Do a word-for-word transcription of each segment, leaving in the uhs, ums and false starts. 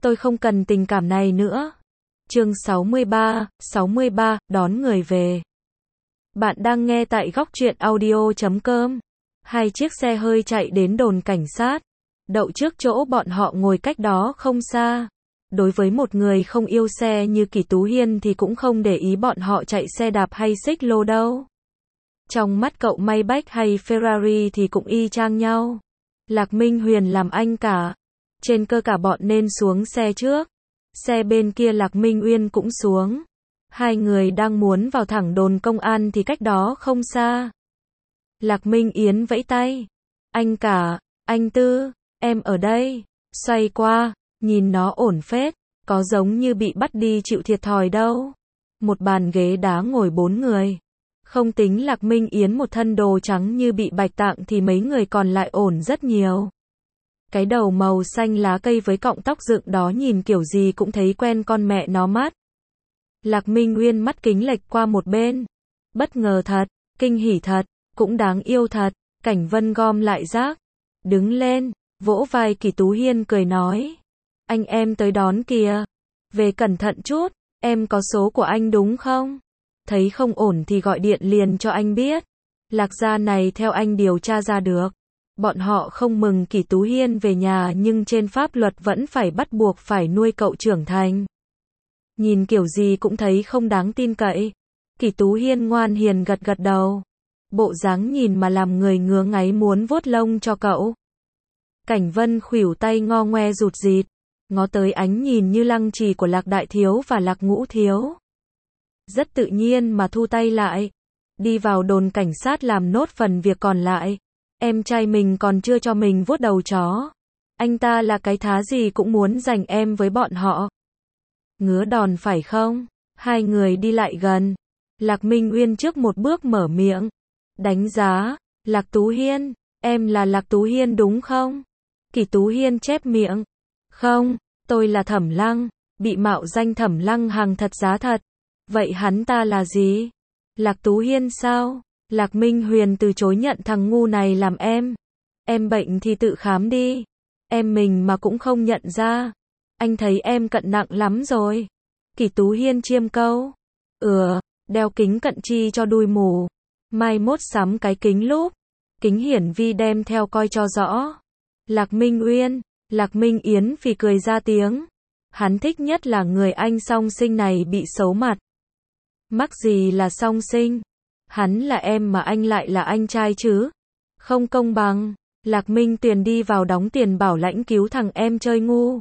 tôi không cần tình cảm này nữa. Chương sáu mươi ba, sáu mươi ba, đón người về. Bạn đang nghe tại góc truyện audio chấm com. Hai chiếc xe hơi chạy đến đồn cảnh sát, đậu trước chỗ bọn họ ngồi cách đó không xa. Đối với một người không yêu xe như Kỷ Tú Hiên thì cũng không để ý bọn họ chạy xe đạp hay xích lô đâu. Trong mắt cậu Maybach hay Ferrari thì cũng y chang nhau. Lạc Minh Huyền làm anh cả. Trên cơ cả bọn nên xuống xe trước. Xe bên kia Lạc Minh Uyên cũng xuống. Hai người đang muốn vào thẳng đồn công an thì cách đó không xa. Lạc Minh Yến vẫy tay. Anh cả, anh Tư, em ở đây. Xoay qua, nhìn nó ổn phết, có giống như bị bắt đi chịu thiệt thòi đâu. Một bàn ghế đá ngồi bốn người. Không tính Lạc Minh Yến một thân đồ trắng như bị bạch tạng thì mấy người còn lại ổn rất nhiều. Cái đầu màu xanh lá cây với cọng tóc dựng đó nhìn kiểu gì cũng thấy quen con mẹ nó mắt. Lạc Minh Uyên mắt kính lệch qua một bên. Bất ngờ thật, kinh hỉ thật, cũng đáng yêu thật. Cảnh Vân gom lại rác, đứng lên, vỗ vai Kỷ Tú Hiên cười nói. Anh em tới đón kìa. Về cẩn thận chút, em có số của anh đúng không? Thấy không ổn thì gọi điện liền cho anh biết. Lạc gia này theo anh điều tra ra được. Bọn họ không mừng Kỷ Tú Hiên về nhà nhưng trên pháp luật vẫn phải bắt buộc phải nuôi cậu trưởng thành. Nhìn kiểu gì cũng thấy không đáng tin cậy. Kỷ Tú Hiên ngoan hiền gật gật đầu. Bộ dáng nhìn mà làm người ngứa ngáy muốn vuốt lông cho cậu. Cảnh Vân khuỷu tay ngo ngoe rụt rịt. Ngó tới ánh nhìn như lăng trì của Lạc Đại Thiếu và Lạc Ngũ Thiếu. Rất tự nhiên mà thu tay lại. Đi vào đồn cảnh sát làm nốt phần việc còn lại. Em trai mình còn chưa cho mình vuốt đầu chó. Anh ta là cái thá gì cũng muốn giành em với bọn họ. Ngứa đòn phải không? Hai người đi lại gần. Lạc Minh Uyên trước một bước mở miệng. Đánh giá. Lạc Tú Hiên, em là Lạc Tú Hiên đúng không? Kỷ Tú Hiên chép miệng. Không, tôi là Thẩm Lăng. Bị mạo danh Thẩm Lăng hàng thật giá thật. Vậy hắn ta là gì? Lạc Tú Hiên sao? Lạc Minh Huyền từ chối nhận thằng ngu này làm em. Em bệnh thì tự khám đi. Em mình mà cũng không nhận ra. Anh thấy em cận nặng lắm rồi. Kỷ Tú Hiên chiêm câu. Ừ, đeo kính cận chi cho đuôi mù. Mai mốt sắm cái kính lúp. Kính hiển vi đem theo coi cho rõ. Lạc Minh Uyên, Lạc Minh Yến phì cười ra tiếng. Hắn thích nhất là người anh song sinh này bị xấu mặt. Mắc gì là song sinh? Hắn là em mà anh lại là anh trai chứ? Không công bằng. Lạc Minh Tuyền đi vào đóng tiền bảo lãnh cứu thằng em chơi ngu.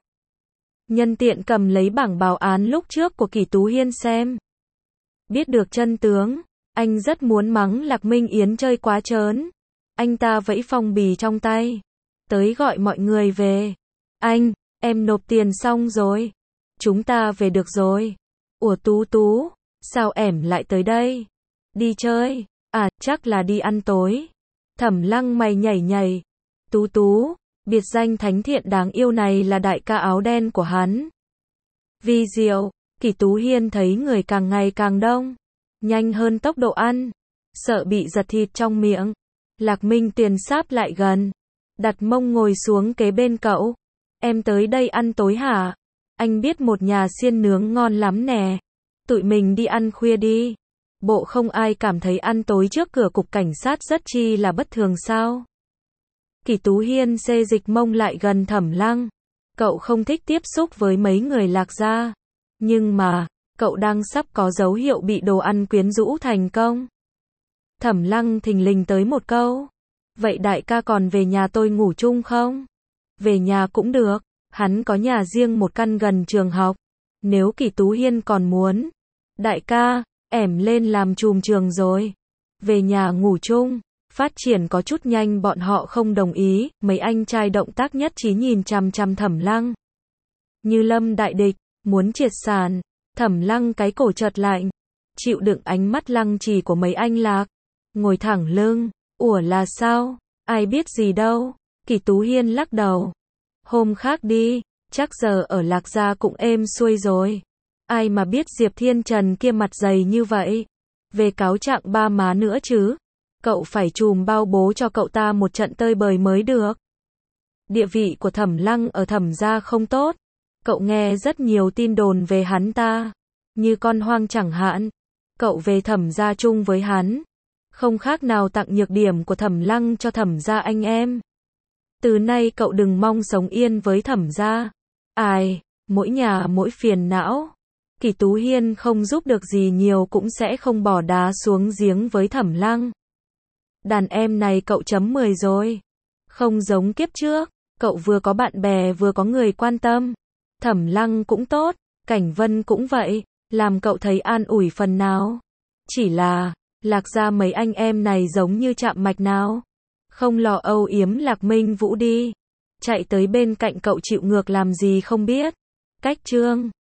Nhân tiện cầm lấy bảng báo án lúc trước của Kỷ Tú Hiên xem. Biết được chân tướng, anh rất muốn mắng Lạc Minh Yến chơi quá trớn. Anh ta vẫy phong bì trong tay. Tới gọi mọi người về. Anh, em nộp tiền xong rồi. Chúng ta về được rồi. Ủa Tú Tú, sao em lại tới đây? Đi chơi, à chắc là đi ăn tối. Thẩm Lăng mày nhảy nhảy. Tú Tú, biệt danh thánh thiện đáng yêu này là đại ca áo đen của hắn. Vi Diệu, Kỷ Tú Hiên thấy người càng ngày càng đông. Nhanh hơn tốc độ ăn. Sợ bị giật thịt trong miệng. Lạc Minh Tuyền sáp lại gần. Đặt mông ngồi xuống kế bên cậu. Em tới đây ăn tối hả? Anh biết một nhà xiên nướng ngon lắm nè. Tụi mình đi ăn khuya đi. Bộ không ai cảm thấy ăn tối trước cửa cục cảnh sát rất chi là bất thường sao? Kỷ Tú Hiên xê dịch mông lại gần Thẩm Lăng. Cậu không thích tiếp xúc với mấy người Lạc gia. Nhưng mà, cậu đang sắp có dấu hiệu bị đồ ăn quyến rũ thành công. Thẩm Lăng thình lình tới một câu. Vậy đại ca còn về nhà tôi ngủ chung không? Về nhà cũng được. Hắn có nhà riêng một căn gần trường học. Nếu Kỷ Tú Hiên còn muốn. Đại ca, ẻm lên làm trùm trường rồi. Về nhà ngủ chung. Phát triển có chút nhanh bọn họ không đồng ý. Mấy anh trai động tác nhất trí nhìn chằm chằm Thẩm Lăng. Như lâm đại địch, muốn triệt sản. Thẩm Lăng cái cổ chợt lạnh. Chịu đựng ánh mắt lăng trì của mấy anh Lạc. Ngồi thẳng lưng. Ủa là sao? Ai biết gì đâu. Kỷ Tú Hiên lắc đầu. Hôm khác đi. Chắc giờ ở Lạc gia cũng êm xuôi rồi. Ai mà biết Diệp Thiên Trần kia mặt dày như vậy. Về cáo trạng ba má nữa chứ. Cậu phải chùm bao bố cho cậu ta một trận tơi bời mới được. Địa vị của Thẩm Lăng ở Thẩm gia không tốt. Cậu nghe rất nhiều tin đồn về hắn ta. Như con hoang chẳng hạn. Cậu về Thẩm gia chung với hắn. Không khác nào tặng nhược điểm của Thẩm Lăng cho Thẩm gia anh em. Từ nay cậu đừng mong sống yên với Thẩm gia. Ai, mỗi nhà mỗi phiền não. Kỷ Tú Hiên không giúp được gì nhiều cũng sẽ không bỏ đá xuống giếng với Thẩm Lăng. Đàn em này cậu chấm mười rồi. Không giống kiếp trước, cậu vừa có bạn bè vừa có người quan tâm. Thẩm Lăng cũng tốt, Cảnh Vân cũng vậy, làm cậu thấy an ủi phần nào. Chỉ là, Lạc gia mấy anh em này giống như chạm mạch nào. Không lo âu yếm Lạc Minh Vũ đi. Chạy tới bên cạnh cậu chịu ngược làm gì không biết. Cách chương